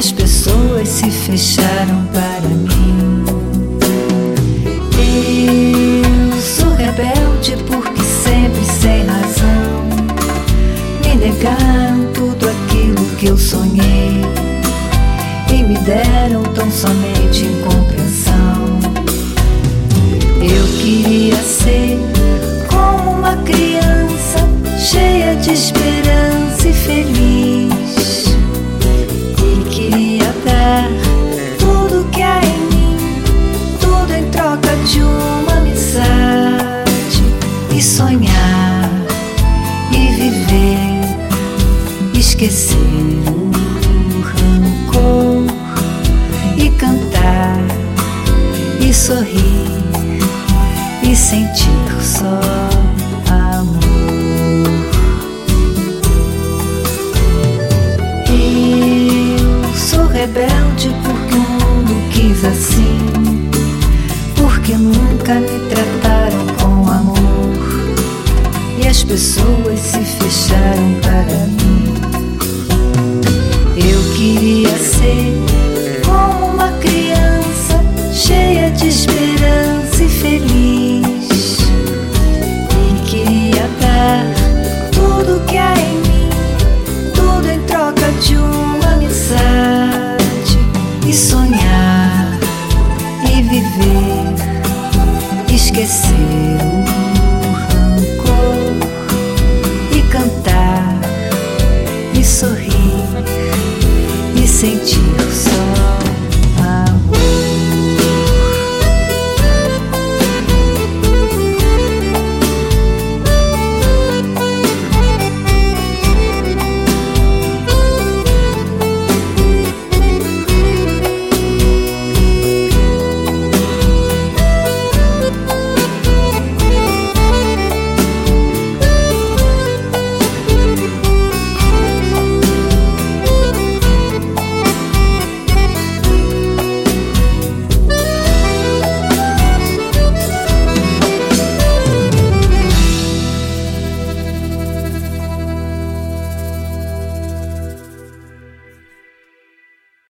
as pessoas se fecharam para mim. Eu sou rebelde porque sempre sem razão me negaram tudo aquilo que eu sonhei e me deram tão somente incompreensão. Eu queria ser como uma criança cheia de esperança e feliz, e queria dar tudo que há em mim, tudo em troca de uma amizade, e sonhar e viver, esquecer